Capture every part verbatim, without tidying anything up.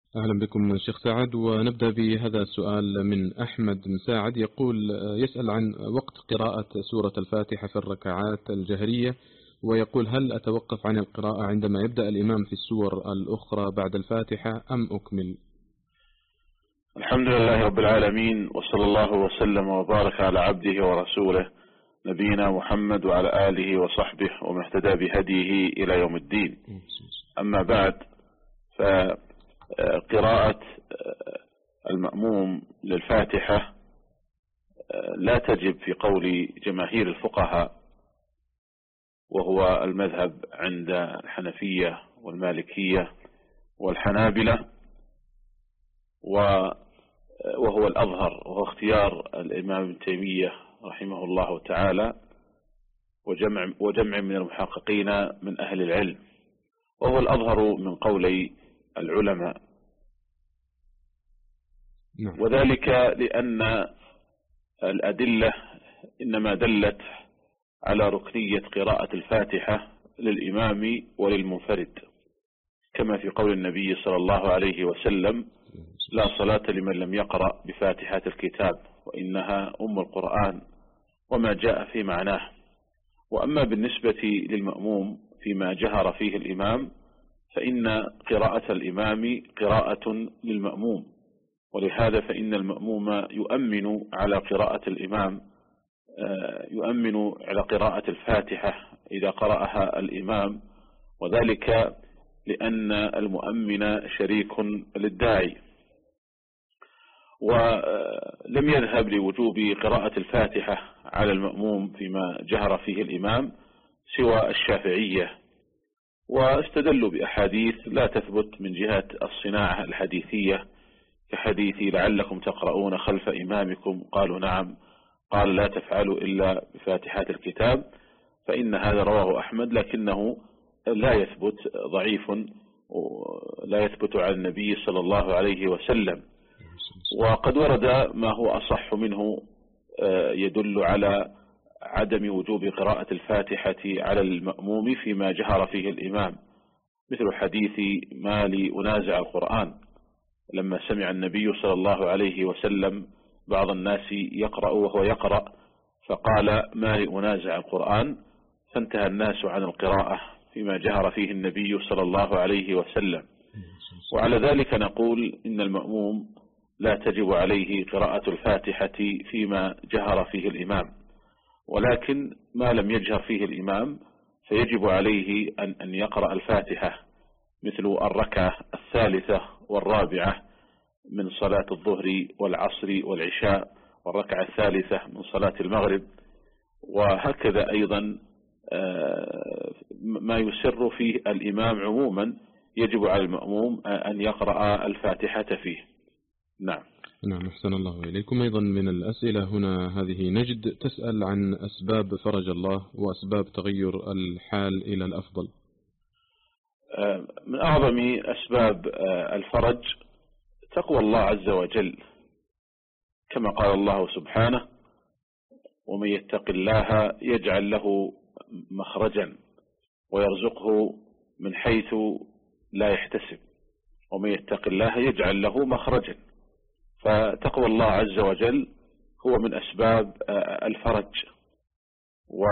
أهلا بكم شيخ سعد، ونبدأ بهذا السؤال من أحمد مساعد. يقول يسأل عن وقت قراءة سورة الفاتحة في الركعات الجهرية، ويقول هل أتوقف عن القراءة عندما يبدأ الإمام في السور الأخرى بعد الفاتحة أم أكمل؟ الحمد لله رب العالمين، وصلى الله وسلم وبارك على عبده ورسوله نبينا محمد وعلى آله وصحبه ومن اهتدى بهديه إلى يوم الدين. أما بعد، فقراءة المأموم للفاتحة لا تجب في قول جماهير الفقهاء، وهو المذهب عند الحنفية والمالكية والحنابلة، وهو الأظهر، وهو اختيار الإمام ابن تيمية رحمه الله تعالى وجمع, وجمع من المحققين من أهل العلم، وهو الأظهر من قولي العلماء. وذلك لأن الأدلة إنما دلت على ركنية قراءة الفاتحة للإمام وللمنفرد، كما في قول النبي صلى الله عليه وسلم: لا صلاة لمن لم يقرأ بفاتحة الكتاب وإنها أم القرآن، وما جاء في معناه. وأما بالنسبة للمأموم فيما جهر فيه الإمام، فإن قراءة الإمام قراءة للمأموم، ولهذا فإن المأموم يؤمن على قراءة الإمام، يؤمن على قراءة الفاتحة إذا قرأها الإمام، وذلك لأن المؤمن شريك للداعي. ولم يذهب لوجوب قراءة الفاتحة على المأموم فيما جهر فيه الإمام سوى الشافعية، واستدلوا بأحاديث لا تثبت من جهة الصناعة الحديثية، كحديث لعلكم تقرؤون خلف إمامكم، قالوا نعم، قال لا تفعلوا إلا بفاتحة الكتاب، فإن هذا رواه أحمد، لكنه لا يثبت، ضعيف، لا يثبت عن النبي صلى الله عليه وسلم. وقد ورد ما هو أصح منه يدل على عدم وجوب قراءة الفاتحة على المأموم فيما جهر فيه الإمام، مثل حديث ما لي أنازع القرآن، لما سمع النبي صلى الله عليه وسلم بعض الناس يقرأ وهو يقرأ فقال: ما لي أنازع القرآن، فانتهى الناس عن القراءة فيما جهر فيه النبي صلى الله عليه وسلم. وعلى ذلك نقول إن المأموم لا تجب عليه قراءة الفاتحة فيما جهر فيه الإمام، ولكن ما لم يجهر فيه الإمام فيجب عليه أن أن يقرأ الفاتحة، مثل الركعة الثالثة والرابعة من صلاة الظهر والعصر والعشاء، والركعة الثالثة من صلاة المغرب، وهكذا أيضا ما يسر فيه الإمام عموما يجب على المأموم أن يقرأ الفاتحة فيه. نعم. نعم، أحسن الله إليكم. أيضا من الأسئلة هنا هذه نجد تسأل عن أسباب فرج الله وأسباب تغير الحال إلى الأفضل. من أعظم أسباب الفرج تقوى الله عز وجل، كما قال الله سبحانه: ومن يتق الله يجعل له مخرجا ويرزقه من حيث لا يحتسب، ومن يتق الله يجعل له مخرجا. فتقوى الله عز وجل هو من أسباب الفرج، و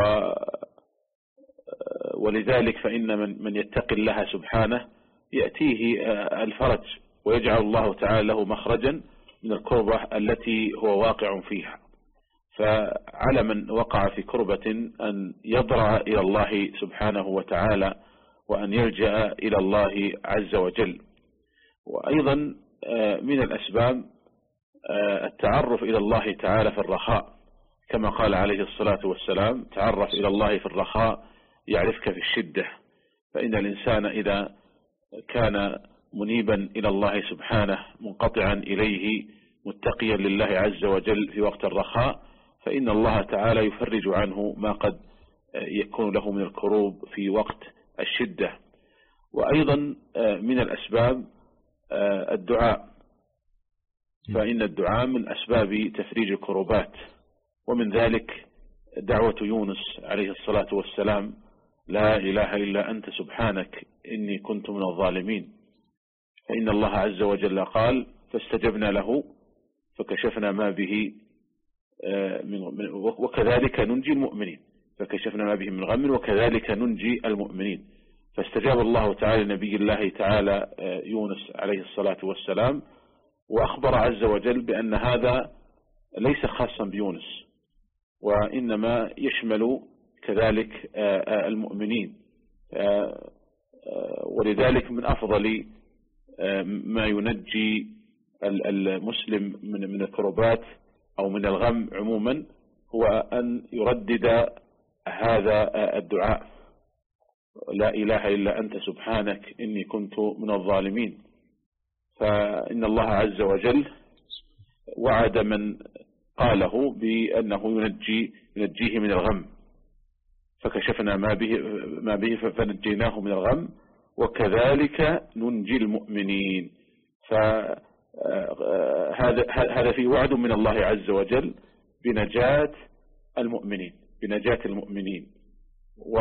ولذلك فإن من من يتق الله سبحانه يأتيه الفرج، ويجعل الله تعالى له مخرجا من الكربة التي هو واقع فيها. فعلى من وقع في كربة أن يضرع إلى الله سبحانه وتعالى، وأن يلجأ إلى الله عز وجل. وأيضا من الأسباب التعرف إلى الله تعالى في الرخاء، كما قال عليه الصلاة والسلام: تعرف إلى الله في الرخاء يعرفك في الشدة. فإن الإنسان إذا كان منيبا إلى الله سبحانه منقطعا إليه متقيا لله عز وجل في وقت الرخاء، فإن الله تعالى يفرج عنه ما قد يكون له من الكروب في وقت الشدة. وأيضا من الأسباب الدعاء، فإن الدعاء من أسباب تفريج الكروبات، ومن ذلك دعوة يونس عليه الصلاة والسلام: لا إله إلا أنت سبحانك إني كنت من الظالمين. فإن الله عز وجل قال فاستجبنا له فكشفنا ما به من وكذلك ننجي المؤمنين فكشفنا ما به من غم وكذلك ننجي المؤمنين. فاستجاب الله تعالى لنبي الله تعالى يونس عليه الصلاة والسلام، وأخبر عز وجل بأن هذا ليس خاصا بيونس، وإنما يشمل كذلك المؤمنين. ولذلك من أفضل ما ينجي المسلم من الكربات أو من الغم عموما هو أن يردد هذا الدعاء: لا إله إلا أنت سبحانك إني كنت من الظالمين. فإن الله عز وجل وعد من قاله بأنه ينجي ينجيه من الغم، فكشفنا ما به ما به فنجيناه من الغم وكذلك ننجي المؤمنين. فهذا هذا في وعد من الله عز وجل بنجاة المؤمنين بنجاة المؤمنين و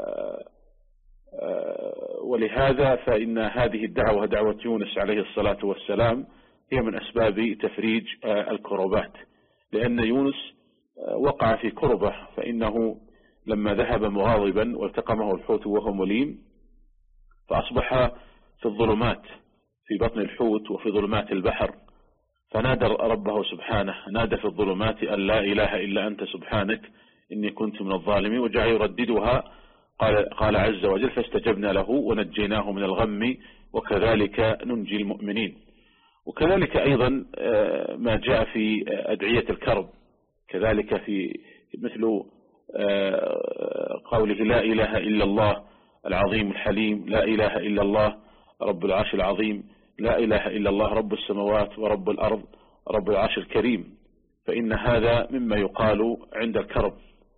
ولهذا فإن هذه الدعوة دعوة يونس عليه الصلاة والسلام هي من أسباب تفريج الكربات، لأن يونس وقع في كربة، فإنه لما ذهب مغاضبا والتقمه الحوت وهو مليم فأصبح في الظلمات في بطن الحوت وفي ظلمات البحر، فنادى ربه سبحانه، نادى في الظلمات أن لا إله إلا أنت سبحانك إني كنت من الظالمين، وجعل يرددها. قال, قال عز وجل فاستجبنا له ونجيناه من الغم وكذلك ننجي المؤمنين. وكذلك أيضا ما جاء في أدعية الكرب، كذلك في مثل قوله لا إله إلا الله العظيم الحليم، لا إله إلا الله رب العرش العظيم، لا إله إلا الله رب السماوات ورب الأرض رب العرش الكريم، فإن هذا مما يقال عند الكرب.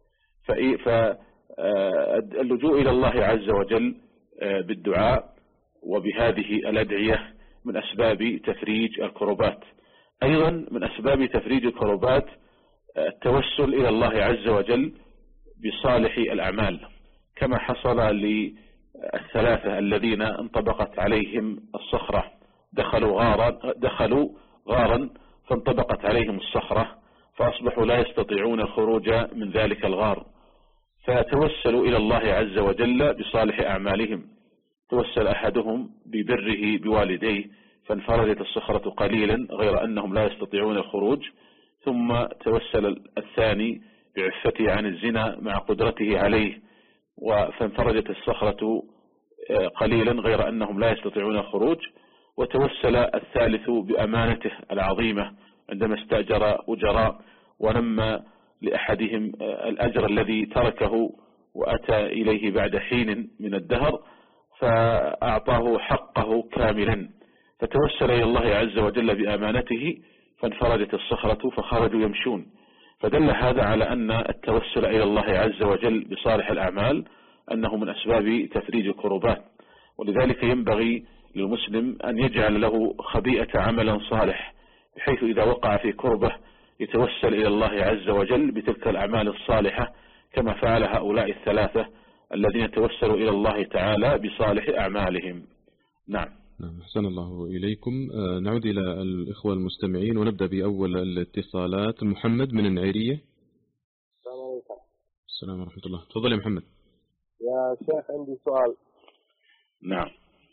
فاللجوء إلى الله عز وجل بالدعاء وبهذه الأدعية من أسباب تفريج الكربات. أيضا من أسباب تفريج الكربات التوسل إلى الله عز وجل بصالح الأعمال، كما حصل للثلاثة الذين انطبقت عليهم الصخرة، دخلوا غارا دخلوا غارا فانطبقت عليهم الصخرة فأصبحوا لا يستطيعون الخروج من ذلك الغار، فتوسلوا إلى الله عز وجل بصالح أعمالهم. توسل أحدهم ببره بوالديه فانفردت الصخرة قليلا غير أنهم لا يستطيعون الخروج، ثم توسل الثاني بعفته عن الزنا مع قدرته عليه فانفردت الصخرة قليلا غير أنهم لا يستطيعون الخروج، وتوسل الثالث بأمانته العظيمة عندما استأجر أجراء ونمى لأحدهم الأجر الذي تركه وأتى إليه بعد حين من الدهر فأعطاه حقه كاملا، فتوسل إلى الله عز وجل بأمانته فانفردت الصخرة فخرجوا يمشون. فدل هذا على أن التوسل إلى الله عز وجل بصالح الأعمال أنه من أسباب تفريج الكربات، ولذلك ينبغي للمسلم أن يجعل له خبيئة عملا صالح، بحيث إذا وقع في كربة يتوسل إلى الله عز وجل بتلك الأعمال الصالحة كما فعل هؤلاء الثلاثة الذين توسلوا إلى الله تعالى بصالح أعمالهم. نعم. نعم، أحسن الله إليكم. نعود إلى الإخوة المستمعين ونبدأ بأول الاتصالات. محمد من النعيرية. السلام عليكم. السلام ورحمة الله. تفضل يا محمد. يا شيخ عندي سؤال. نعم.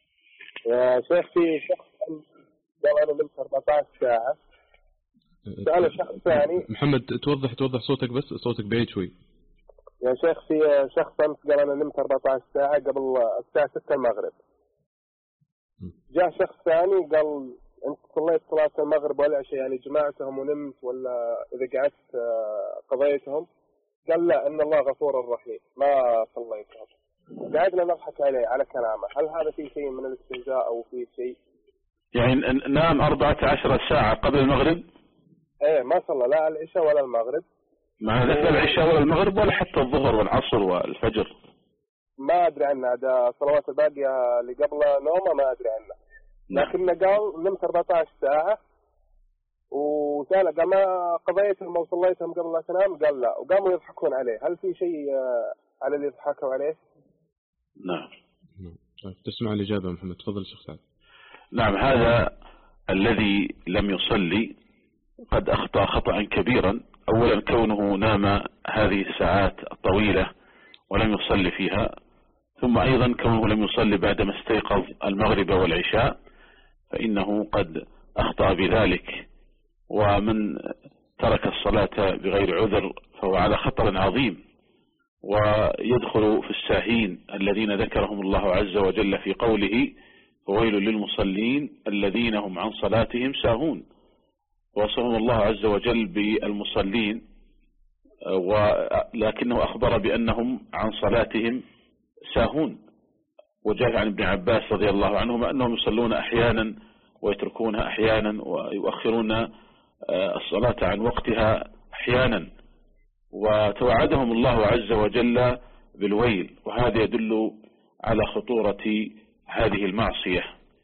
يا شيخ في شخص قال أنا نمت أربعة عشر ساعة. سأل شخص ثاني. محمد توضح توضح صوتك بس، صوتك بعيد شوي. يا شيخ في شخص أمس قال أنا نمت أربعة عشر ساعة قبل الساعة ستة المغرب. جاء شخص ثاني قال أنت صليت صلاة المغرب والعشاء يعني جماعتهم ونمت ولا إذا قعدت قضيتهم؟ قال لا، إن الله غفور رحيم ما صليتهم. قعدنا نضحك عليه على كلامه. هل هذا فيه شيء من الاستهزاء أو فيه شيء؟ يعني نام أربعة عشر ساعة قبل المغرب؟ إيه ما صلى لا العشاء ولا المغرب. مع ذلك لا العشاء ولا المغرب ولا حتى الظهر والعصر والفجر. ما أدري عنها، ده صلوات الباقية اللي قبل نومه ما أدري عنها. لكنه قال نمت أربعة عشر ساعة وسأل قال ما قضيتهم أو صليتهم قبل لا تنام؟ قال لا، وقاموا يضحكون عليه. هل في شيء على اللي يضحكوا عليه؟ نعم. تسمع الإجابة محمد. تفضل شيخ سعد. نعم، هذا الذي لم يصلي قد أخطأ خطأ كبيرا. أولا كونه نام هذه الساعات الطويلة ولم يصلي فيها، ثم أيضا كونه لم يصلي بعدما استيقظ المغرب والعشاء، فإنه قد أخطأ بذلك. ومن ترك الصلاة بغير عذر فهو على خطر عظيم، ويدخل في الساهين الذين ذكرهم الله عز وجل في قوله وويل للمصلين الذين هم عن صلاتهم ساهون. وصفهم الله عز وجل بالمصلين، ولكنه أخبر بأنهم عن صلاتهم ساهون. وجاء عن ابن عباس رضي الله عنهما أنهم يصلون أحيانا ويتركونها أحيانا، ويؤخرون الصلاة عن وقتها أحيانا، وتوعدهم الله عز وجل بالويل. وهذا يدل على خطورة هذه المعصية.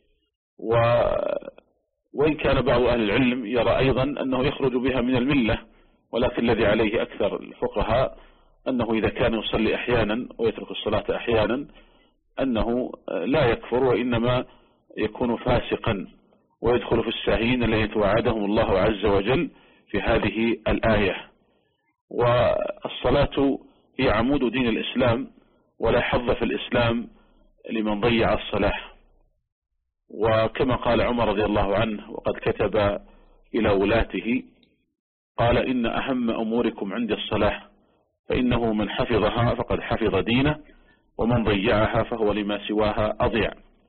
وإن كان بعض أهل العلم يرى أيضا أنه يخرج بها من الملة، ولكن الذي عليه أكثر الفقهاء أنه إذا كان يصلي أحيانا ويترك الصلاة أحيانا أنه لا يكفر، وإنما يكون فاسقا ويدخل في الساهين الذين توعدهم الله عز وجل في هذه الآية. والصلاة هي عمود دين الإسلام، ولا حظ في الإسلام لمن ضيع الصلاة. وكما قال عمر رضي الله عنه وقد كتب إلى ولاته قال إن أهم أموركم عندي الصلاة، فإنه من حفظها فقد حفظ دينه، ومن ضيعها فهو لما سواها أضيع.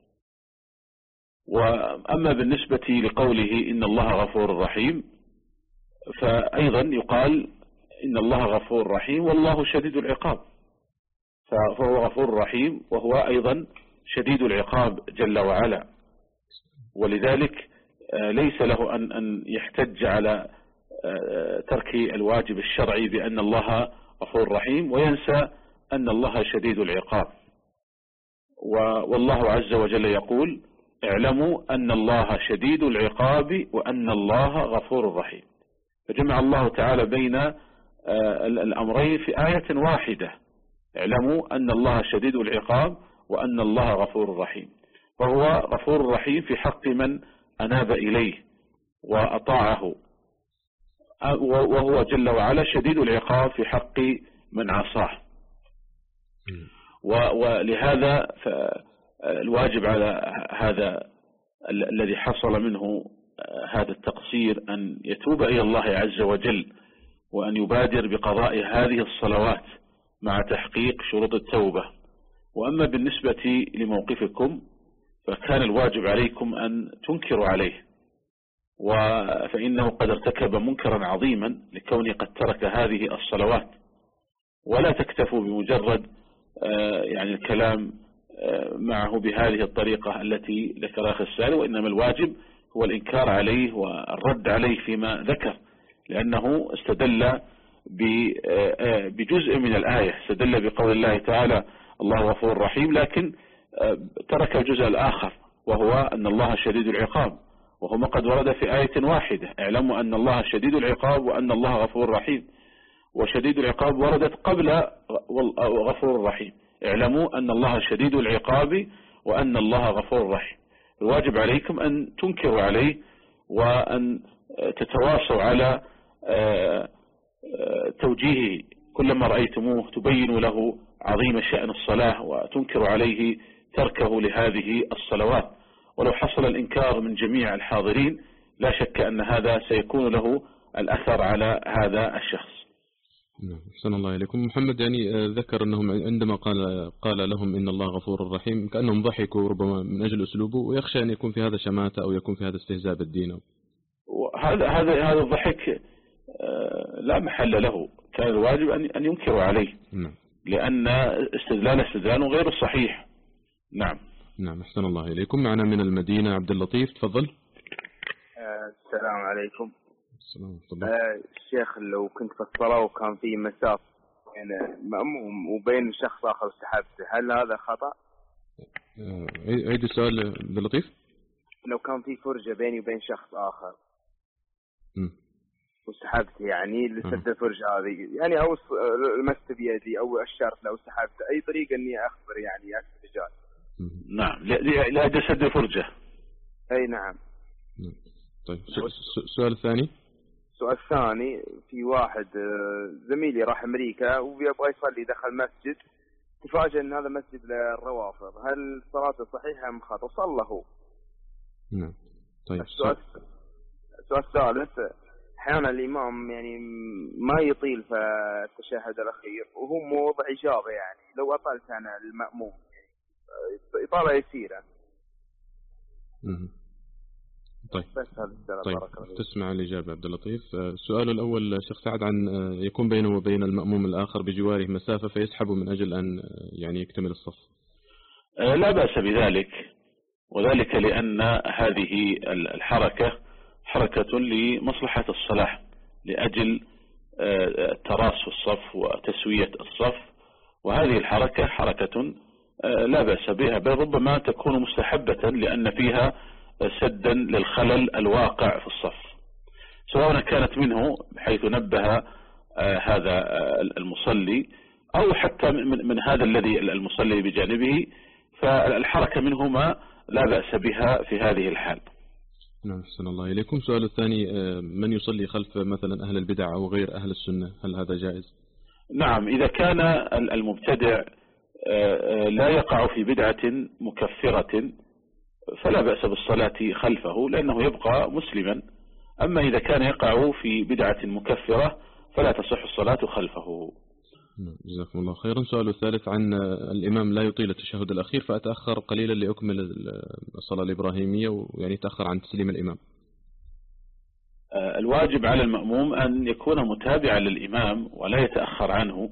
وأما بالنسبة لقوله إن الله غفور رحيم، فأيضا يقال إن الله غفور رحيم والله شديد العقاب، فهو غفور رحيم وهو أيضا شديد العقاب جل وعلا. ولذلك ليس له أن أن يحتج على ترك الواجب الشرعي بأن الله غفور رحيم وينسى أن الله شديد العقاب. والله عز وجل يقول اعلموا أن الله شديد العقاب وأن الله غفور رحيم. فجمع الله تعالى بين الأمرين في آية واحدة، اعلموا أن الله شديد العقاب وأن الله غفور رحيم. وهو غفور رحيم في حق من أناب إليه وأطاعه، وهو جل وعلا شديد العقاب في حق من عصاه. ولهذا الواجب على هذا الذي حصل منه هذا التقصير أن يتوب إلى الله عز وجل، وأن يبادر بقضاء هذه الصلوات مع تحقيق شروط التوبة. وأما بالنسبة لموقفكم فكان الواجب عليكم أن تنكروا عليه، فإنه قد ارتكب منكرا عظيما لكونه قد ترك هذه الصلوات. ولا تكتفوا بمجرد يعني الكلام معه بهذه الطريقة التي ذكرها أخي السائل، وإنما الواجب هو الإنكار عليه والرد عليه فيما ذكر، لأنه استدل بجزء من الآية، استدل بقول الله تعالى الله غفور رحيم، لكن ترك الجزء الآخر وهو أن الله شديد العقاب، وهو ما قد ورد في آية واحدة اعلموا أن الله شديد العقاب وأن الله غفور رحيم. وشديد العقاب وردت قبل غفور رحيم، اعلموا أن الله شديد العقاب وأن الله غفور رحيم. الواجب عليكم أن تنكروا عليه وأن تتواصوا على توجيهه، كلما رأيتموه تبينوا له عظيم شأن الصلاة وتنكروا عليه تركه لهذه الصلوات. ولو حصل الإنكار من جميع الحاضرين لا شك أن هذا سيكون له الأثر على هذا الشخص. نعم، أحسن الله إليكم. محمد يعني ذكر أنهم عندما قال قال لهم إن الله غفور رحيم كأنهم ضحكوا ربما من أجل أسلوبه، ويخشى أن يكون في هذا شماتة أو يكون في هذا استهزاء بالدين. هذا هذا هذا الضحك لا محل له، كان الواجب أن أن ينكروا عليه. نعم. لأن استدلال استدلال غير صحيح. نعم. نعم، أحسن الله إليكم. معنا من المدينة عبد اللطيف، تفضل. السلام عليكم. السلام. آه الشيخ، لو كنت في الصلاة وكان في مسافة بين مأموم وبين شخص آخر سحبته، هل هذا خطأ؟ عيد السؤال عبد اللطيف. لو كان في فرجة بيني وبين شخص آخر م. وسحبت يعني لسد الفرجة هذه، يعني أو لمست بيدي أو أشرت له سحبت، أي طريقة إني أخبر يعني أكثر رجال؟ نعم، لا جسد الفرجة. أي نعم. طيب السؤال الثاني. السؤال الثاني، في واحد زميلي راح أمريكا ويبغى يصلي دخل مسجد، تفاجأ أن هذا مسجد للروافض، هل صلاته صحيحة أم خطأ؟ صلى هو. نعم. طيب السؤال السؤال الثالث، أحيانا الإمام يعني ما يطيل في التشهد الأخير وهو موضع إجابة، يعني لو أطلت أنا المأموم يعني إطالة يسيرة. طيب بس هذا طيب تسمع الإجابة عبد اللطيف. السؤال الأول شيخ سعد عن يكون بينه وبين المأموم الآخر بجواره مسافة فيسحب من أجل أن يعني يكتمل الصف. لا بأس بذلك، وذلك لأن هذه الحركة حركة لمصلحة الصلاة، لأجل التراص في الصف وتسوية الصف، وهذه الحركة حركة لا بأس بها، بل ربما تكون مستحبة لأن فيها سدا للخلل الواقع في الصف، سواء كانت منه بحيث نبه هذا المصلي أو حتى من هذا الذي المصلي بجانبه، فالحركة منهما لا بأس بها في هذه الحال. نعم أحسن الله إليكم. سؤال الثاني، من يصلي خلف مثلا أهل البدع أو غير أهل السنة، هل هذا جائز؟ نعم، إذا كان المبتدع لا يقع في بدعة مكفرة فلا بأس بالصلاة خلفه لأنه يبقى مسلما، أما إذا كان يقع في بدعة مكفرة فلا تصح الصلاة خلفه. جزاكم الله خيرا. سؤال الثالث عن الإمام لا يطيل التشهد الأخير فأتأخر قليلا لأكمل الصلاة الإبراهيمية ويعني تأخر عن تسليم الإمام. الواجب على المأموم أن يكون متابعا للإمام ولا يتأخر عنه،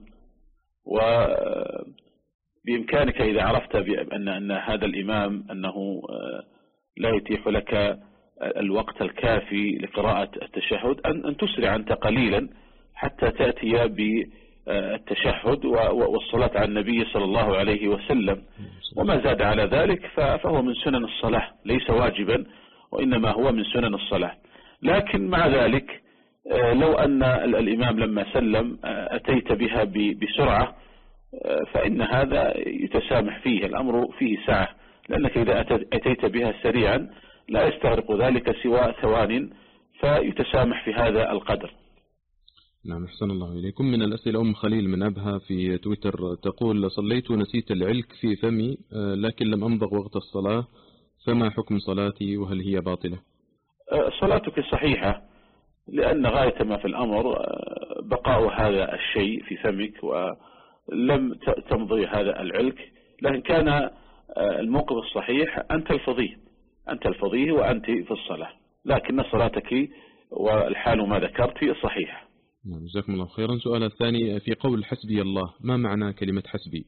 وبإمكانك إذا عرفت بأن أن هذا الإمام أنه لا يتيح لك الوقت الكافي لقراءة التشهد أن تسرع أنت قليلا حتى تأتي بالتشهد والصلاة على النبي صلى الله عليه وسلم، وما زاد على ذلك فهو من سنن الصلاة، ليس واجبا وإنما هو من سنن الصلاة. لكن مع ذلك لو أن الإمام لما سلم أتيت بها بسرعة فإن هذا يتسامح فيه، الأمر فيه سعة، لأنك إذا أتيت بها سريعا لا يستغرق ذلك سوى ثوان فيتسامح في هذا القدر. نعم أحسن الله إليكم. من الأسئلة أم خليل من أبها في تويتر تقول: صليت ونسيت العلك في فمي لكن لم أمضغ وقت الصلاة، فما حكم صلاتي وهل هي باطلة؟ صلاتك صحيحة، لأن غاية ما في الأمر بقاء هذا الشيء في فمك ولم تمضي هذا العلك، لكن كان الموقف الصحيح أن تلفظيه أن تلفظيه وأنت في الصلاة، لكن صلاتك والحال ما ذكرت هي صحيحة. جزاكم الله خيرا. سؤال الثاني في قول حسبي الله، ما معنى كلمة حسبي؟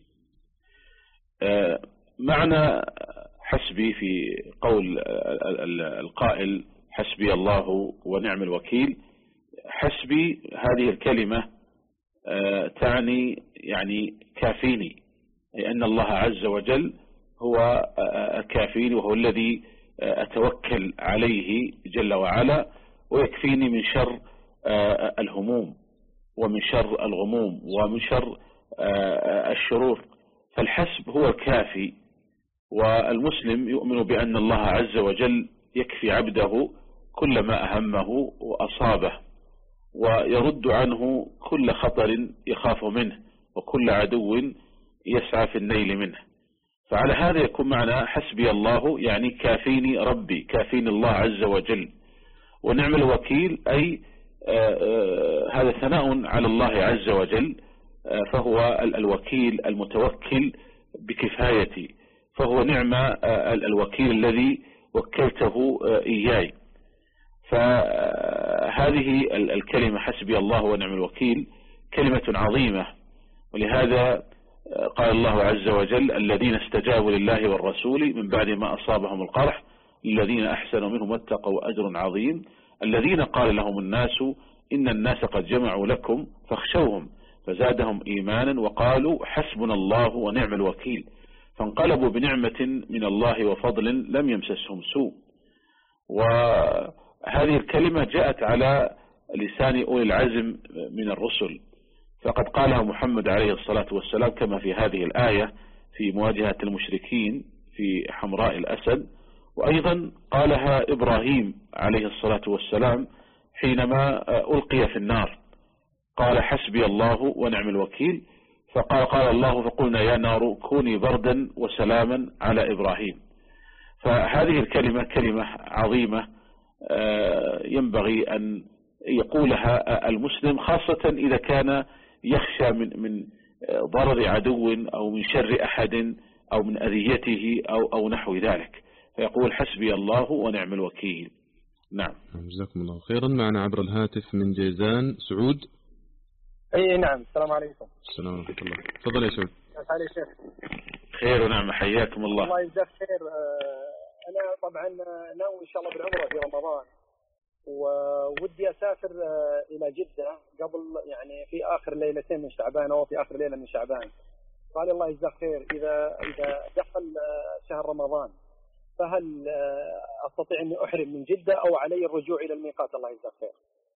آه معنى حسبي في قول القائل حسبي الله ونعم الوكيل، حسبي هذه الكلمة آه تعني يعني كافيني، أي أن الله عز وجل هو آه كافيني، وهو الذي آه أتوكل عليه جل وعلا، ويكفيني من شر الهموم ومن شر الغموم ومن شر الشرور، فالحسب هو الكافي. والمسلم يؤمن بأن الله عز وجل يكفي عبده كل ما أهمه وأصابه، ويرد عنه كل خطر يخاف منه وكل عدو يسعى في النيل منه. فعلى هذا يكون معنى حسبي الله يعني كافيني ربي، كافيني الله عز وجل. ونعم الوكيل أي آآ آآ هذا ثناء على الله عز وجل، فهو الوكيل المتوكل بكفايتي، فهو نعم الوكيل الذي وكلته إياي. فهذه الكلمة حسبي الله ونعم الوكيل كلمة عظيمة، ولهذا قال الله عز وجل: الذين استجابوا لله والرسول من بعد ما أصابهم القرح الذين أحسنوا منهم واتقوا أجر عظيم، الذين قال لهم الناس إن الناس قد جمعوا لكم فاخشوهم فزادهم إيمانا وقالوا حسبنا الله ونعم الوكيل، فانقلبوا بنعمة من الله وفضل لم يمسسهم سوء. وهذه الكلمة جاءت على لسان أولي العزم من الرسل، فقد قالها محمد عليه الصلاة والسلام كما في هذه الآية في مواجهة المشركين في حمراء الأسد: وأيضا قالها إبراهيم عليه الصلاة والسلام حينما ألقي في النار، قال حسبي الله ونعم الوكيل، فقال قال الله فقلنا يا نار كوني بردا وسلاما على إبراهيم. فهذه الكلمة كلمة عظيمة ينبغي أن يقولها المسلم، خاصة إذا كان يخشى من من ضرر عدو أو من شر أحد أو من أذيته أو أو نحو ذلك، فيقول حسبي الله ونعم الوكيل. نعم. جزاكم الله خيرا. معنا عبر الهاتف من جيزان سعود. اي نعم. السلام عليكم. السلام ورحمة الله. تفضل يا سعود. كيف حالك يا شيخ؟ خير ونعم، حياكم الله. الله يجزاك خير. أنا طبعا ناوي إن شاء الله بالعمرة في رمضان، وودي أسافر إلى جدة قبل يعني في آخر ليلتين من شعبان أو في آخر ليلة من شعبان. قال الله يجزاك خير، إذا إذا دخل شهر رمضان فهل أستطيع أني أحرم من جدة أو علي الرجوع إلى الميقات؟ الله يجزاك خير.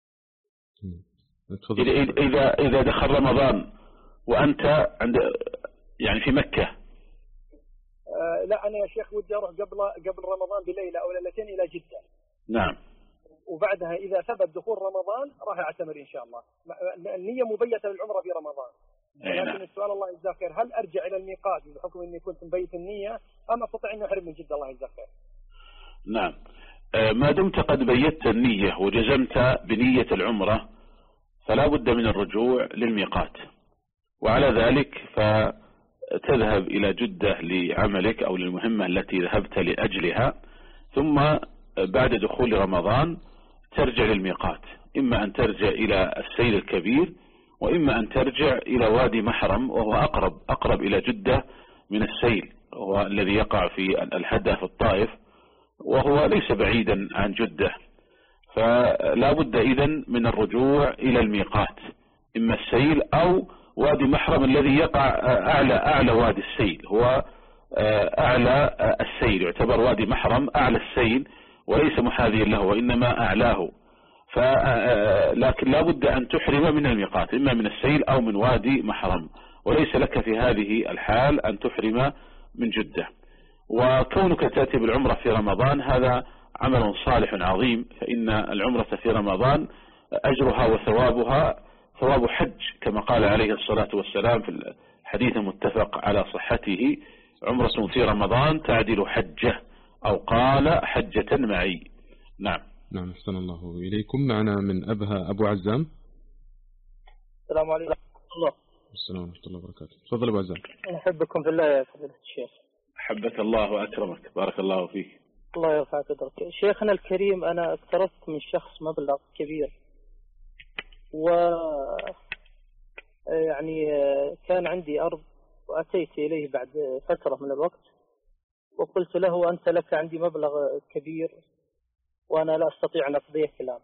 إذا إذا إذا دخل رمضان وأنت عند يعني في مكة. آه لا أنا يا شيخ ودي أروح قبل قبل رمضان بليلة أو ليلتين إلى جدة. نعم. وبعدها إذا ثبت دخول رمضان راح أعتمر إن شاء الله. النية مبيتة للعمرة في رمضان. لكن السؤال الله يجزاك خير، هل أرجع إلى الميقات بحكم إني كنت مبيت النية أم أستطيع أن أحرم من جدة؟ الله يجزاك خير. نعم. ما دمت قد بيت النية وجزمت بنية العمرة فلا بد من الرجوع للميقات، وعلى ذلك فتذهب إلى جدة لعملك أو للمهمة التي ذهبت لأجلها، ثم بعد دخول رمضان ترجع للميقات، إما أن ترجع إلى السيل الكبير وإما أن ترجع إلى وادي محرم، وهو أقرب أقرب إلى جدة من السيل، وهو الذي يقع في الحدة في الطائف، وهو ليس بعيدا عن جدة. فلا بد إذن من الرجوع إلى الميقات، إما السيل أو وادي محرم الذي يقع أعلى أعلى وادي السيل، هو أعلى السيل، يعتبر وادي محرم أعلى السيل وليس محاذيا له وإنما أعلاه. لكن لا بد أن تحرم من الميقات، إما من السيل أو من وادي محرم، وليس لك في هذه الحال أن تحرم من جدة. وكونك تأتي بالعمرة في رمضان هذا عمل صالح عظيم، فإن العمرة في رمضان أجرها وثوابها ثواب حج، كما قال عليه الصلاة والسلام في الحديث المتفق على صحته: عمرة في رمضان تعدل حجة، أو قال حجة معي. نعم. نعم، أحسن الله إليكم. معنا من أبها أبو عزام. السلام عليكم. الله. السلام ورحمة الله وبركاته. تفضل أبو عزام. أنا أحبكم في الله يا فضيلة الشيخ. حبك الله وأكرمك، بارك الله فيك. الله يرفع قدرك. شيخنا الكريم، أنا اقترضت من شخص مبلغ كبير، و يعني كان عندي أرض وأتيت إليه بعد فترة من الوقت وقلت له: أنت لك عندي مبلغ كبير وأنا لا أستطيع أن أقضيه كلام،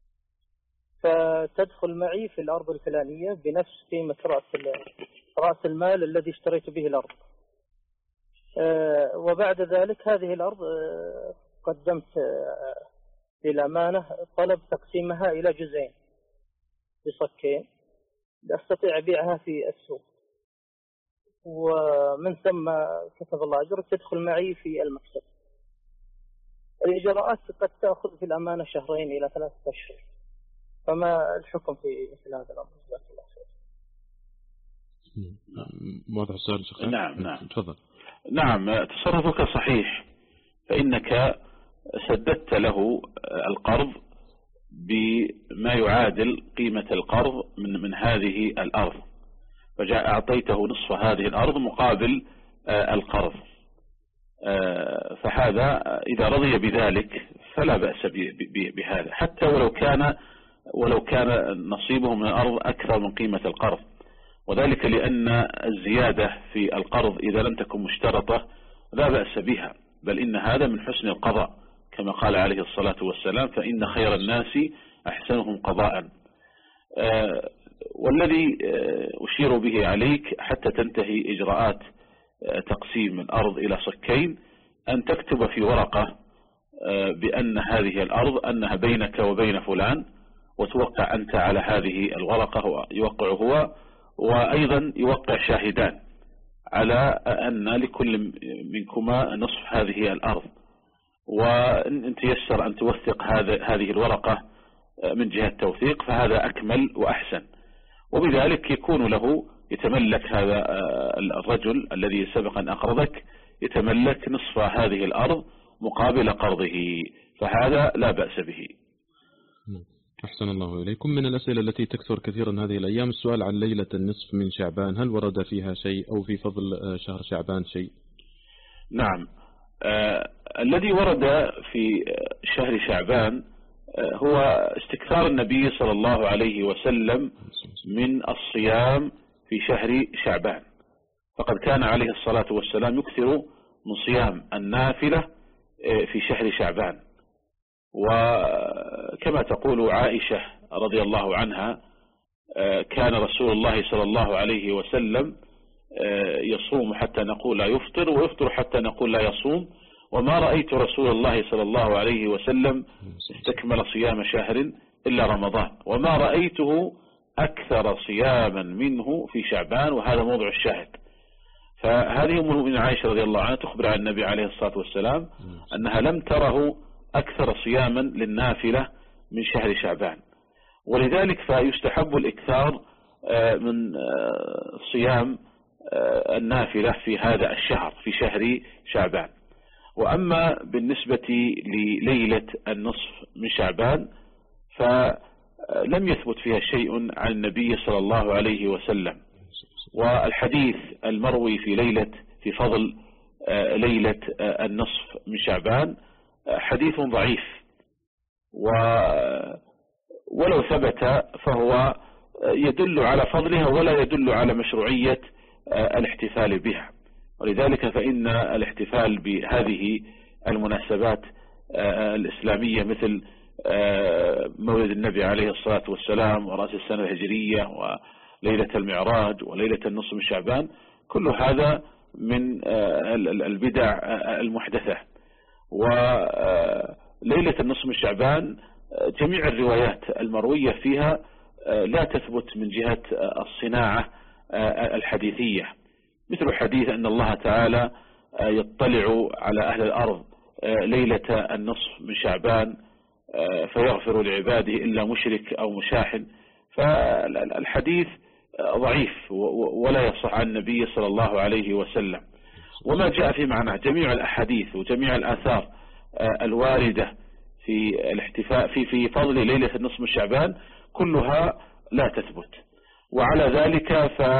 فتدخل معي في الأرض الفلانية بنفس قيمة رأس رأس المال الذي اشتريت به الأرض. وبعد ذلك هذه الأرض قدمت للأمانة طلب تقسيمها إلى جزئين بصكين لأستطيع بيعها في السوق، ومن ثم كتب الله أجرك تدخل معي في المكسب. الإجراءات قد تأخذ في الأمانة شهرين إلى ثلاثة أشهر، فما الحكم في مثل هذا الأمر؟ جزاك الله خير. واضح السؤال شيخ. نعم نعم تفضل. نعم، تصرفك صحيح، فإنك سددت له القرض بما يعادل قيمة القرض من من هذه الأرض، فجاء أعطيته نصف هذه الأرض مقابل القرض، فهذا إذا رضي بذلك فلا بأس بهذا، حتى ولو كان ولو كان نصيبه من الأرض أكثر من قيمة القرض، وذلك لأن الزيادة في القرض إذا لم تكن مشترطة لا بأس بها، بل إن هذا من حسن القضاء، كما قال عليه الصلاة والسلام: فإن خير الناس أحسنهم قضاء. والذي أشير به عليك حتى تنتهي إجراءات تقسيم الأرض إلى صكين أن تكتب في ورقة بأن هذه الأرض أنها بينك وبين فلان، وتوقع أنت على هذه الورقة، يوقع هو وأيضا يوقع شاهدان على أن لكل منكما نصف هذه الأرض، وإن تيسر أن توثق هذا هذه الورقة من جهة توثيق فهذا أكمل وأحسن، وبذلك يكون له يتملك هذا الرجل الذي سبق أن أقرضك يتملك نصف هذه الأرض مقابل قرضه، فهذا لا بأس به. أحسن الله إليكم. من الأسئلة التي تكثر كثيرا هذه الأيام السؤال عن ليلة النصف من شعبان، هل ورد فيها شيء أو في فضل شهر شعبان شيء؟ نعم، آه الذي ورد في شهر شعبان آه هو استكثار النبي صلى الله عليه وسلم من الصيام في شهر شعبان، فقد كان عليه الصلاة والسلام يكثر من صيام النافلة آه في شهر شعبان. وكما تقول عائشة رضي الله عنها آه كان رسول الله صلى الله عليه وسلم يصوم حتى نقول لا يفطر، ويفطر حتى نقول لا يصوم، وما رأيت رسول الله صلى الله عليه وسلم استكمل صيام شهر إلا رمضان، وما رأيته أكثر صياما منه في شعبان، وهذا موضع الشاهد. فهذه أم المؤمنين عائشة رضي الله عنها تخبر عن النبي عليه الصلاة والسلام أنها لم تره أكثر صياما للنافلة من شهر شعبان، ولذلك فيستحب الإكثار من صيام النافلة في هذا الشهر في شهر شعبان. وأما بالنسبة لليلة النصف من شعبان فلم يثبت فيها شيء عن النبي صلى الله عليه وسلم، والحديث المروي في ليلة في فضل ليلة النصف من شعبان حديث ضعيف، ولو ثبت فهو يدل على فضلها ولا يدل على مشروعية الاحتفال بها. ولذلك فإن الاحتفال بهذه المناسبات الإسلامية مثل مولد النبي عليه الصلاة والسلام ورأس السنة الهجرية وليلة المعراج وليلة النصف من شعبان كل هذا من البدع المحدثة. وليلة النصف من شعبان جميع الروايات المروية فيها لا تثبت من جهة الصناعة الحديثية، مثل حديث أن الله تعالى يطلع على أهل الأرض ليلة النصف من شعبان فيغفر لعباده إلا مشرك أو مشاحن، فالحديث ضعيف ولا يصح عن النبي صلى الله عليه وسلم. وما جاء في معناه جميع الأحاديث وجميع الآثار الواردة في الاحتفاء في في فضل ليلة النصف من شعبان كلها لا تثبت. وعلى ذلك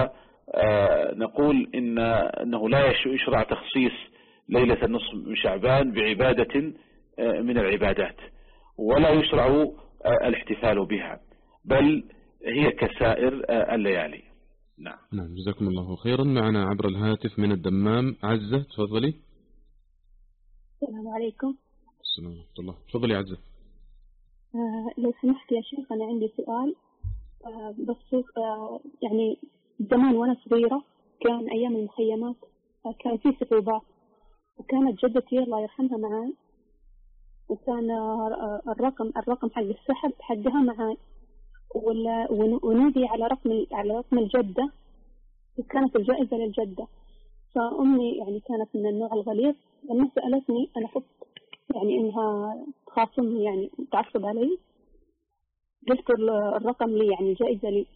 فنقول إن أنه لا يشرع تخصيص ليلة النصف من شعبان بعبادة من العبادات، ولا يشرع الاحتفال بها، بل هي كسائر الليالي. نعم. نعم، جزاكم الله خيرا. معنا عبر الهاتف من الدمام عزة، تفضلي. السلام عليكم. السلام ورحمة الله، تفضلي عزة. آه لو سمحت يا شيخ أنا عندي سؤال. آه بخصوص آه يعني زمان وأنا صغيرة كان أيام المخيمات آه كان في صعوبات، وكانت جدتي الله يرحمها معاي، وكان آه الرقم الرقم حق السحب حقها معاي، ونودي على رقم على رقم الجدة، وكانت الجائزة للجدة. فأمي يعني كانت من النوع الغليظ، لما سألتني أنا خفت يعني إنها تخاصمني يعني تعصب علي، قلت الرقم لي يعني جائزة لي.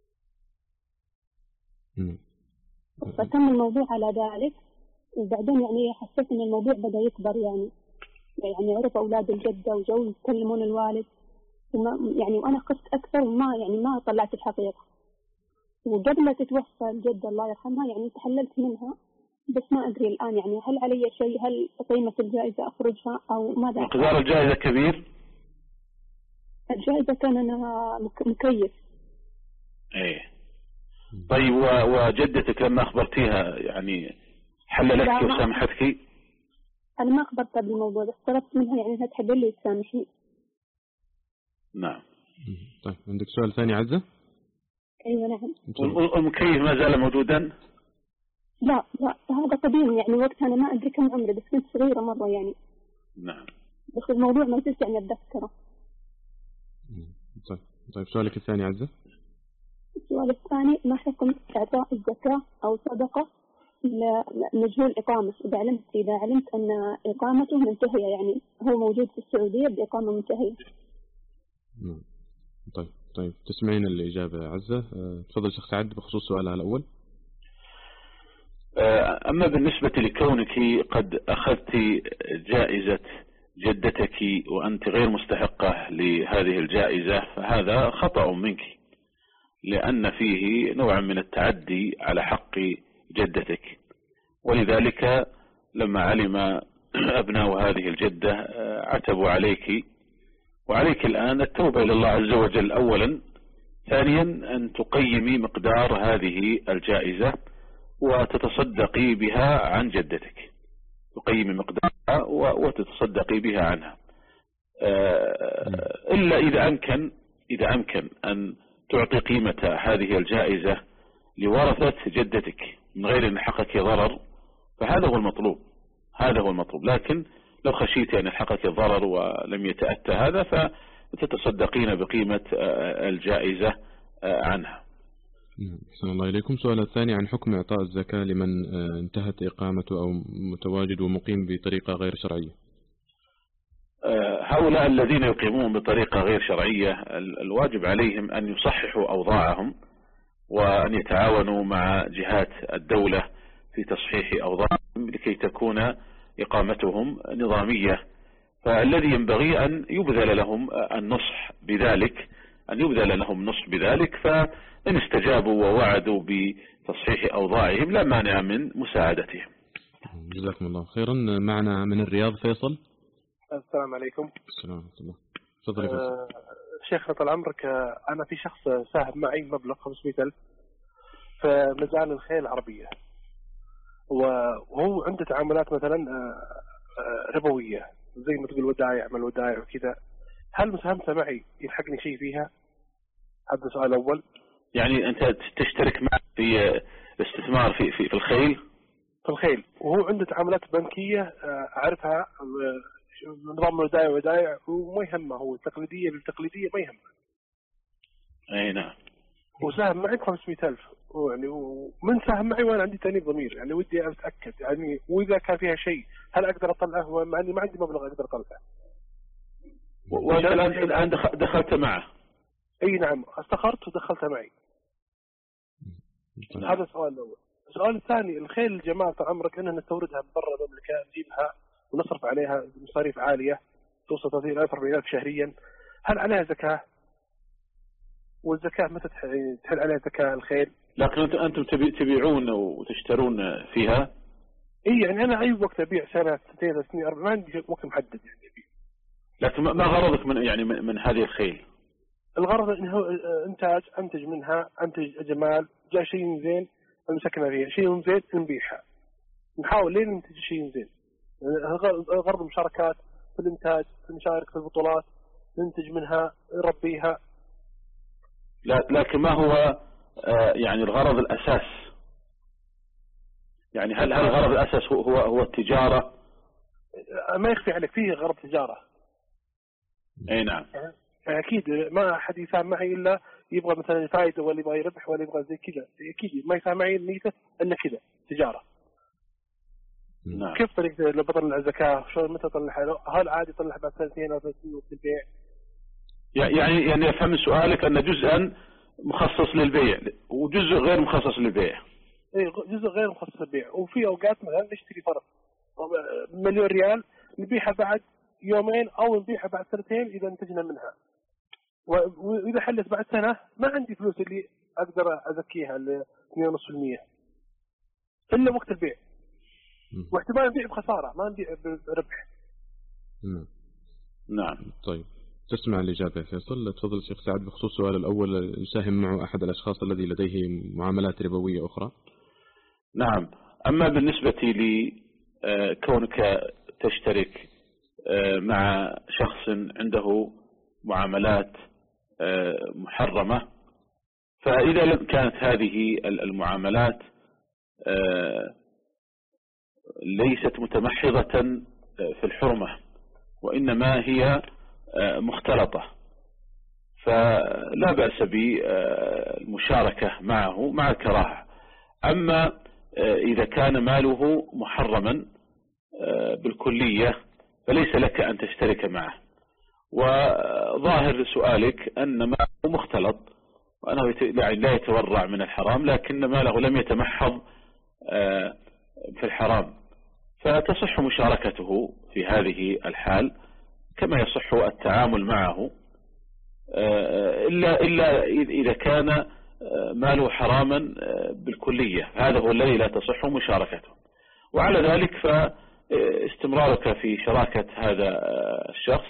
فتم الموضوع على ذلك، وبعدين يعني حسيت إن الموضوع بدأ يكبر، يعني يعني عرف أولاد الجدة وجو يكلمون الوالد، وما يعني وأنا خفت أكثر وما يعني ما طلعت الحقيقة. وقبل لا تتوفى الجدة الله يرحمها يعني تحللت منها، بس ما أدري الآن يعني هل علي شيء، هل قيمة الجائزة أخرجها أو ماذا؟ مقدار الجائزة كبير؟ الجائزة كان أنا مكيف. إيه. طيب وجدتك لما أخبرتيها يعني حللتك وسامحتك؟ أنا ما أخبرتها بالموضوع، بس طلبت منها يعني أنها تحلل لي وتسامحني. نعم. طيب عندك سؤال ثاني عزة؟ أيوة نعم. المكيف ما زال موجودا؟ لا لا هذا قديم، يعني وقتها أنا ما أدري كم عمري، بس كنت صغيرة مرة يعني. نعم. بس الموضوع ما زلت يعني أتذكره. طيب طيب سؤالك الثاني عزة؟ السؤال الثاني، ما حكم إعطاء الزكاة أو صدقة مجهول إقامة، إذا علمت إذا علمت أن إقامته منتهية، يعني هو موجود في السعودية بإقامة منتهية. طيب طيب تسمعين الإجابة عزة. تفضل شيخ سعد بخصوص سؤالها الأول. أما بالنسبة لكونك قد أخذت جائزة جدتك وأنت غير مستحقة لهذه الجائزة، فهذا خطأ منك، لأن فيه نوع من التعدي على حق جدتك، ولذلك لما علم أبناء هذه الجدة عتبوا عليك، وعليك الآن التوبة إلى الله عز وجل أولا. ثانيا أن تقيمي مقدار هذه الجائزة وتتصدقي بها عن جدتك، تقيمي مقدارها وتتصدقي بها عنها، إلا إذا أمكن إذا أمكن أن تعطي قيمة هذه الجائزة لورثة جدتك من غير أن يلحقك ضرر، فهذا هو المطلوب هذا هو المطلوب. لكن لو خشيت أن يلحقك الضرر ولم يتأتى هذا، فتتصدقين بقيمة الجائزة عنها. أحسن الله إليكم. سؤال الثاني عن حكم إعطاء الزكاة لمن انتهت إقامته أو متواجد ومقيم بطريقة غير شرعية. هؤلاء الذين يقيمون بطريقة غير شرعية الواجب عليهم أن يصححوا أوضاعهم وأن يتعاونوا مع جهات الدولة في تصحيح أوضاعهم لكي تكون إقامتهم نظامية. فالذي ينبغي أن يبذل لهم النصح بذلك أن يبذل لهم نصح بذلك فإن استجابوا ووعدوا بتصحيح أوضاعهم لا مانع من مساعدتهم. جزاكم الله خيرا. معنا من الرياض فيصل. السلام عليكم. السلام عليكم الله. تفضل يا فيصل. أه شيخنا طال عمرك، أنا في شخص ساهم معي مبلغ خمسمائة ألف في مجال الخيل العربية، وهو عنده تعاملات مثلا ربوية زي ما تقول ودائع عمل ودائع وكذا. هل مساهمته معي يلحقني شيء فيها؟ هذا السؤال الأول. يعني أنت تشترك معه في الاستثمار في في في الخيل؟ في الخيل، وهو عنده تعاملات بنكية أعرفها، نظام ودائع ودائع وما يهمه، هو التقليدية بالتقليدية ما يهمه. أي نعم. وساهم معي خمسمائة ألف، يعني ومن ساهم معي وأنا عندي تانيب ضمير، يعني ودي أتأكد يعني، وإذا كان فيها شيء هل أقدر أطلعه؟ مع إني ما عندي مبلغ أقدر أطلعه. وأنت الآن دخلت معه؟ أي نعم، استخرت ودخلتها معي. نعم. هذا السؤال الأول. السؤال الثاني، الخيل الجماعة طال عمرك إننا نستوردها من برا المملكة، نجيبها ونصرف عليها مصاريف عالية توصل ثلاثين ألف أربعين ألف شهريا، هل عليها زكاة؟ والزكاة متى تحل عليها زكاة الخيل؟ لكن أنتم تبيعون وتشترون فيها؟ إيه يعني أنا أي وقت أبيع، سنة سنتين سنين أربع، ما عندي وقت محدد يعني أبيع. لكن ما غرضك من يعني من, من هذه الخيل؟ الغرض إنه إنتاج، أنتج منها، أنتج جمال، جاء شيء زين مسكنا فيها، شيء زين نبيعها، نحاول لين ننتج شيء زين. الغرض المشاركات في الإنتاج، في نشارك في البطولات، ننتج منها، نربيها. لكن ما هو يعني الغرض الأساس؟ يعني هل هل الغرض الأساس هو هو, هو التجارة؟ ما يخفي عليك فيه غرض تجارة. أي نعم. أكيد ما أحد يساهم معي إلا يبغى مثلا فائدة ولا يبغى يربح ولا يبغى زي كذا، أكيد ما يساهم معي نيته إلا كذا تجارة. نعم. كيف طريقة لو بطلع الزكاة؟ شلون متى أطلعها؟ هل عادي أطلعها بعد سنتين أو ثلاث سنين في البيع؟ يعني يعني أفهم سؤالك أن جزءا مخصص للبيع وجزء غير مخصص للبيع. إيه جزء غير مخصص للبيع، وفي أوقات مثلا نشتري فرس مليون ريال نبيعها بعد يومين أو نبيعها بعد سنتين إذا انتجنا منها، وإذا حلت بعد سنة ما عندي فلوس اللي أقدر أزكيها ل اثنين ونص بالمئة إلا وقت البيع، واحتمال نبيع بخسارة ما نبيع بربح. نعم. طيب تسمع الإجابة فيصل. تفضل الشيخ سعد بخصوص السؤال الأول، يساهم معه أحد الأشخاص الذي لديه معاملات ربوية أخرى. نعم. أما بالنسبة لكونك تشترك مع شخص عنده معاملات محرمة، فإذا لم كانت هذه المعاملات ليست متمحضة في الحرمة وإنما هي مختلطة، فلا بأس بالمشاركة معه مع الكراهة. أما إذا كان ماله محرما بالكلية فليس لك أن تشترك معه. وظاهر سؤالك أن ماله مختلط وأنه لا يتورع من الحرام، لكن ماله لم يتمحض في الحرام، فتصح مشاركته في هذه الحال كما يصح التعامل معه، إلا, إلا إذا كان ماله حراما بالكلية، هذا هو الذي لا تصح مشاركته. وعلى ذلك فاستمرارك في شراكة هذا الشخص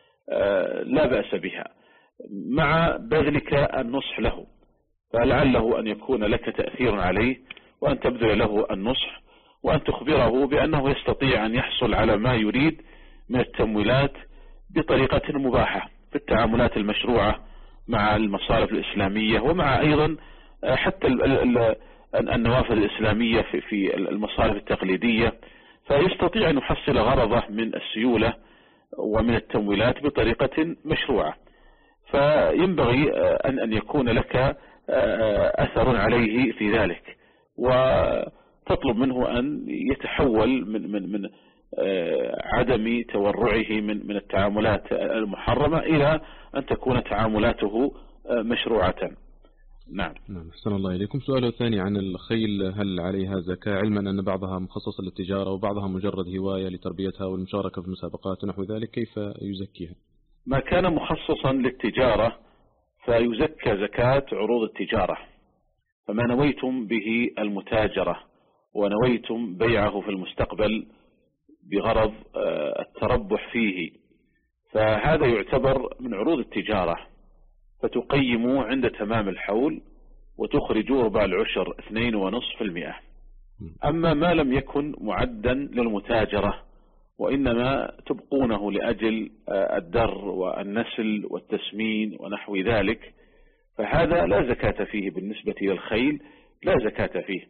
لا بأس بها مع بذلك النصح له، فلعله أن يكون لك تأثير عليه وأن تبذل له النصح وأن تخبره بأنه يستطيع أن يحصل على ما يريد من التمويلات بطريقة مباحة في التعاملات المشروعة مع المصارف الإسلامية، ومع أيضا حتى النوافذ الإسلامية في المصارف التقليدية، فيستطيع أن يحصل غرضه من السيولة ومن التمويلات بطريقة مشروعة. فينبغي أن أن يكون لك أثر عليه في ذلك، وتطلب منه أن يتحول من من من عدم تورعه من من التعاملات المحرمة إلى أن تكون تعاملاته مشروعة. نعم. نعم، أحسن الله إليكم. سؤال الثاني عن الخيل، هل عليها زكاة، علما أن بعضها مخصصة للتجارة وبعضها مجرد هواية لتربيتها والمشاركة في المسابقات ونحو ذلك، كيف يزكيها؟ ما كان مخصصا للتجارة فيزكى زكاة عروض التجارة، فما نويتم به المتاجرة ونويتم بيعه في المستقبل بغرض التربح فيه، فهذا يعتبر من عروض التجارة، فتقيموا عند تمام الحول وتخرجوا ربع العشر اثنين ونصف في المئة. أما ما لم يكن معدا للمتاجرة وإنما تبقونه لأجل الدر والنسل والتسمين ونحو ذلك، فهذا لا زكاة فيه بالنسبة للخيل، لا زكاة فيه،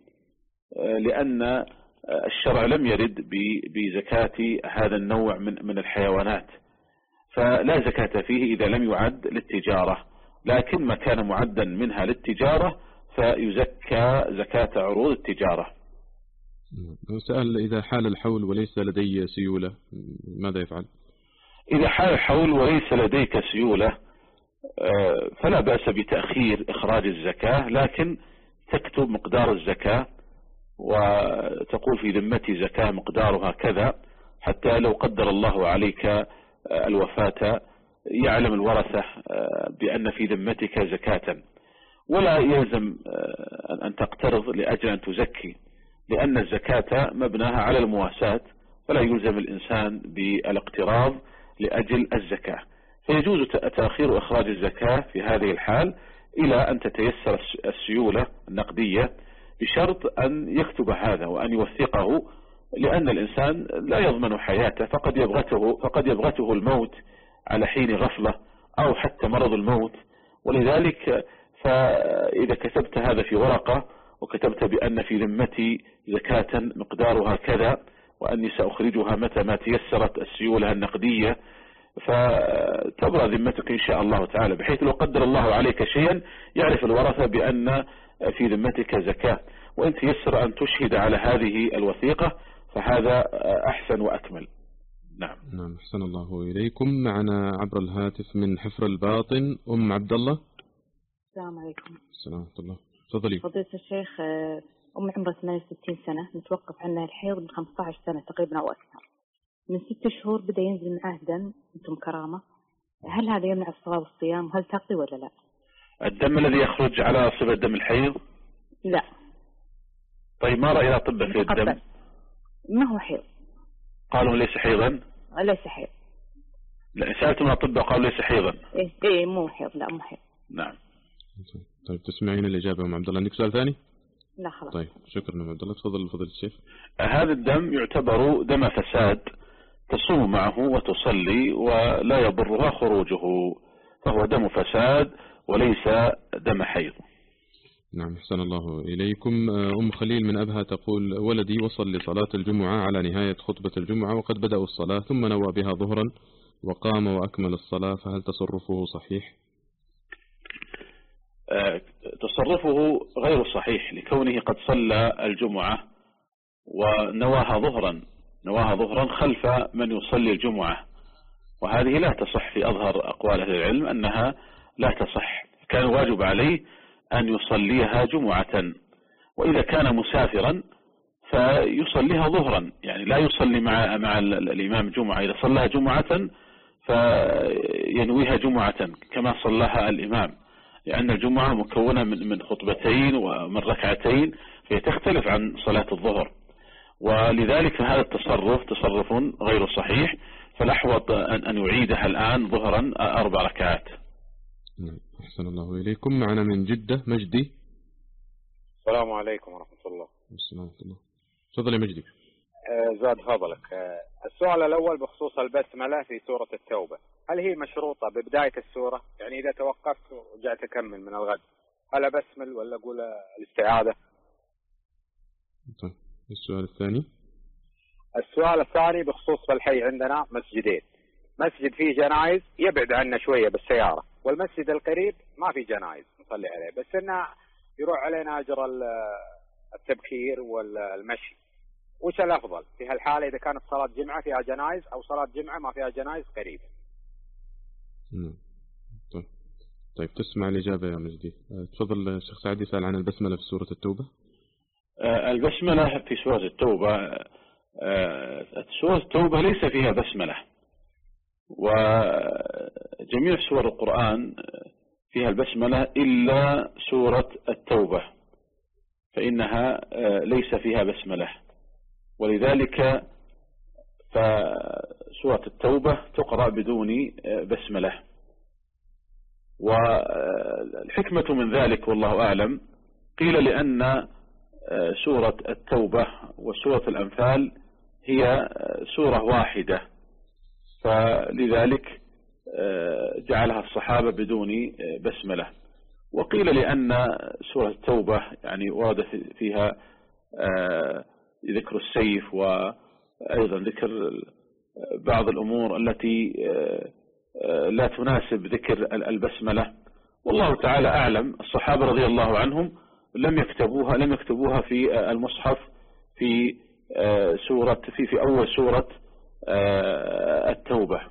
لأن الشرع لم يرد بزكاة هذا النوع من من الحيوانات، فلا زكاة فيه إذا لم يعد للتجارة. لكن ما كان معدا منها للتجارة فيزكى زكاة عروض التجارة. سأل إذا حال الحول وليس لدي سيولة ماذا يفعل؟ إذا حال الحول وليس لديك سيولة فلا بأس بتأخير إخراج الزكاة، لكن تكتب مقدار الزكاة وتقول في ذمتي زكاة مقدارها كذا، حتى لو قدر الله عليك الوفاة يعلم الورثة بأن في ذمتك زكاة. ولا يلزم أن تقترض لأجل أن تزكي، لأن الزكاة مبناها على المواساة، فلا يلزم الإنسان بالاقتراض لأجل الزكاة، فيجوز تأخير إخراج الزكاة في هذه الحال إلى أن تتيسر السيولة النقدية، بشرط أن يكتب هذا وأن يوثقه، لأن الإنسان لا يضمن حياته، فقد يبغته, فقد يبغته الموت على حين غفلة أو حتى مرض الموت. ولذلك فإذا كتبت هذا في ورقة وكتبت بأن في ذمتي زكاة مقدارها كذا وأني سأخرجها متى ما تيسرت السيولة النقدية، فتبرأ ذمتك إن شاء الله تعالى، بحيث لو قدر الله عليك شيئا يعرف الورثة بأن في ذمتك زكاة، وإن تيسر أن تشهد على هذه الوثيقة فهذا أحسن وأكمل. نعم. نعم، أحسن الله إليكم. معنا عبر الهاتف من حفر الباطن أم عبد الله. السلام عليكم. السلام ورحمة الله. تفضلي. فضيلة الشيخ، أم عمرها ثمانية وستين سنة، متوقف عنها الحيض من خمسة عشر سنة تقريبا أو أكثر، من ست شهور بدأ ينزل معاه دم، أنتم كرامة، هل هذا يمنع الصلاة والصيام؟ هل تقضي ولا لا؟ الدم الذي يخرج على صفة دم الحيض؟ لا. طيب ما رأي الأطباء في الدم؟ ما هو حيض. قالوا ليس حيضا؟ ليس حيض. لا، سألتم الأطباء قالوا ليس حيضا. إيه إيه مو حيض، لا مو حيض. نعم. طيب تسمعين الإجابة أم عبد الله؟ عندك سؤال ثاني؟ لا خلاص. طيب شكرا أم عبد الله. تفضل فضيلة الشيخ. هذا الدم يعتبر دم فساد، تصوم معه وتصلي ولا يضرها خروجه، فهو دم فساد وليس دم حيض. نعم، أحسن الله إليكم. أم خليل من أبها تقول: ولدي وصل لصلاة الجمعة على نهاية خطبة الجمعة وقد بدأوا الصلاة، ثم نوى بها ظهرا وقام وأكمل الصلاة، فهل تصرفه صحيح؟ تصرفه غير صحيح لكونه قد صلى الجمعة ونواها ظهرا نواها ظهرا خلف من يصلي الجمعة، وهذه لا تصح في أظهر أقوال أهل العلم أنها لا تصح. كان واجب عليه أن يصليها جمعة، وإذا كان مسافرا فيصليها ظهرا، يعني لا يصلي مع مع الإمام جمعة. إذا صلىها جمعة فينويها جمعة كما صلاها الإمام، لأن الجمعة مكونة من من خطبتين ومن ركعتين، فهي تختلف عن صلاة الظهر، ولذلك هذا التصرف تصرف غير صحيح، فالأحوط أن يعيدها الآن ظهرا أربع ركعات. أحسن الله إليكم. معنا من جدة مجدي. السلام عليكم ورحمة الله. السلام ورحمة الله. تفضل يا مجدي. زاد فضلك. السؤال الأول بخصوص البسملة في سورة التوبة، هل هي مشروطة ببداية السورة؟ يعني إذا توقفت ورجعت أكمل من الغد هل أبسمل ولا أقول الاستعاذة؟ طيب السؤال الثاني. السؤال الثاني بخصوص في الحي عندنا مسجدين، مسجد فيه جنائز يبعد عنا شوية بالسيارة، والمسجد القريب ما في جنائز نصلي عليه، بس إنه يروح علينا أجر التبكير والمشي. وش الأفضل في هالحالة إذا كانت صلاة جمعة فيها جنائز أو صلاة جمعة ما فيها جنائز قريبة؟ طيب طيب تسمع الإجابة يا مجدي. تفضل الشيخ سعد يسأل عن البسملة في سورة التوبة. البسملة في سورة التوبة، سورة التوبة ليس فيها بسملة، وجميع سور القرآن فيها البسملة إلا سورة التوبة فإنها ليس فيها بسملة، ولذلك فسورة التوبة تقرأ بدون بسملة. والحكمة من ذلك والله أعلم قيل لأن سورة التوبة وسورة الأنفال هي سورة واحدة، فلذلك جعلها الصحابة بدون بسملة. وقيل لأن سورة التوبة يعني ورد فيها ذكر السيف، وأيضا ذكر بعض الأمور التي لا تناسب ذكر البسملة، والله تعالى أعلم. الصحابة رضي الله عنهم لم يكتبوها لم يكتبوها في المصحف في سورة في في أول سورة التوبة.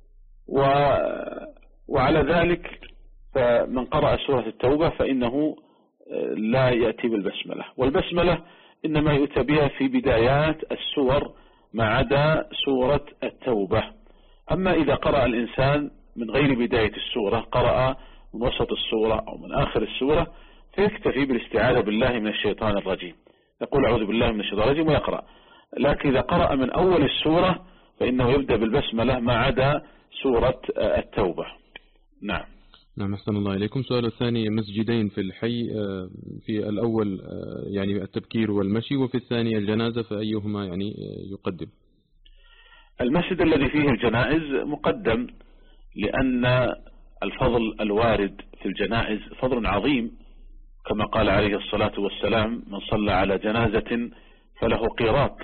وعلى ذلك فمن قرأ سورة التوبة فإنه لا يأتي بالبسملة، والبسملة إنما يؤتى بها في بدايات السور ما عدا سورة التوبة. أما إذا قرأ الإنسان من غير بداية السورة، قرأ من وسط السورة أو من آخر السورة، فيكتفي بالاستعاذة بالله من الشيطان الرجيم، يقول أعوذ بالله من الشيطان الرجيم ويقرأ. لكن إذا قرأ من أول السورة فإنه يبدأ بالبسملة ما عدا سورة التوبة. نعم. نعم أحسن الله إليكم. سؤال الثاني، مسجدين في الحي، في الأول يعني التبكير والمشي، وفي الثاني الجنازة، فأيهما يعني يقدم؟ المسجد الذي فيه الجنائز مقدم، لأن الفضل الوارد في الجنائز فضل عظيم، كما قال عليه الصلاة والسلام من صلى على جنازة فله قيراط،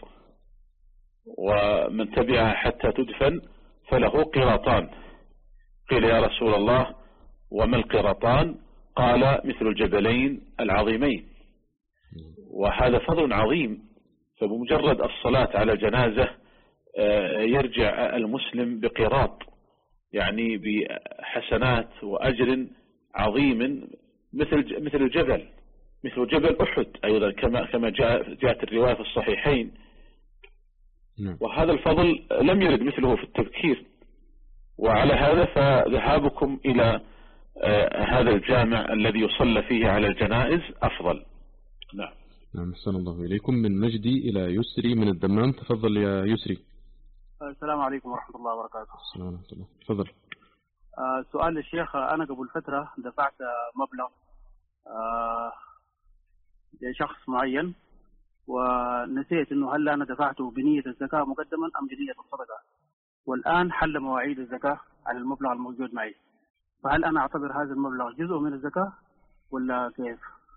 ومن تبعها حتى تدفن فله قيراطان. قيل يا رسول الله وما القيراطان؟ قال مثل الجبلين العظيمين. وهذا فضل عظيم، فبمجرد الصلاة على جنازة يرجع المسلم بقيراط، يعني بحسنات وأجر عظيم مثل مثل الجبل مثل جبل أحد أيضا، كما كما جاءت الرواية في الصحيحين. وهذا الفضل لم يرد مثله في التبكير، وعلى هذا فذهابكم إلى هذا الجامع الذي يصلى فيه على الجنائز أفضل. نعم. نعم أحسن الله إليكم. من مجدي إلى يسري من الدمام. تفضل يا يسري. السلام عليكم ورحمة الله وبركاته. السلام ورحمة الله. تفضل. آه سؤال للشيخ، أنا قبل فترة دفعت مبلغ آه لشخص معين، ونسيت إنه هل أنا دفعته بنية الزكاة مقدما أم بنية الصدقة، والآن حل مواعيد الزكاة على المبلغ الموجود معي، فهل أنا أعتبر هذا المبلغ جزء من الزكاة ولا كيف؟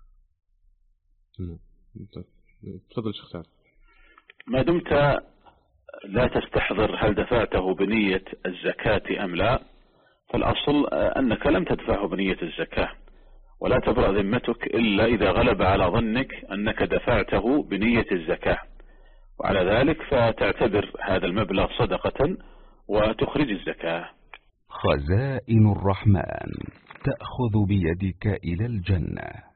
تفضل شيخ سعد. ما دمت لا تستحضر هل دفعته بنية الزكاة أم لا، فالأصل أنك لم تدفعه بنية الزكاة، ولا تبرأ ذمتك إلا إذا غلب على ظنك أنك دفعته بنية الزكاة، وعلى ذلك فتعتبر هذا المبلغ صدقة وتخرج الزكاة. خزائن الرحمن تأخذ بيدك إلى الجنة.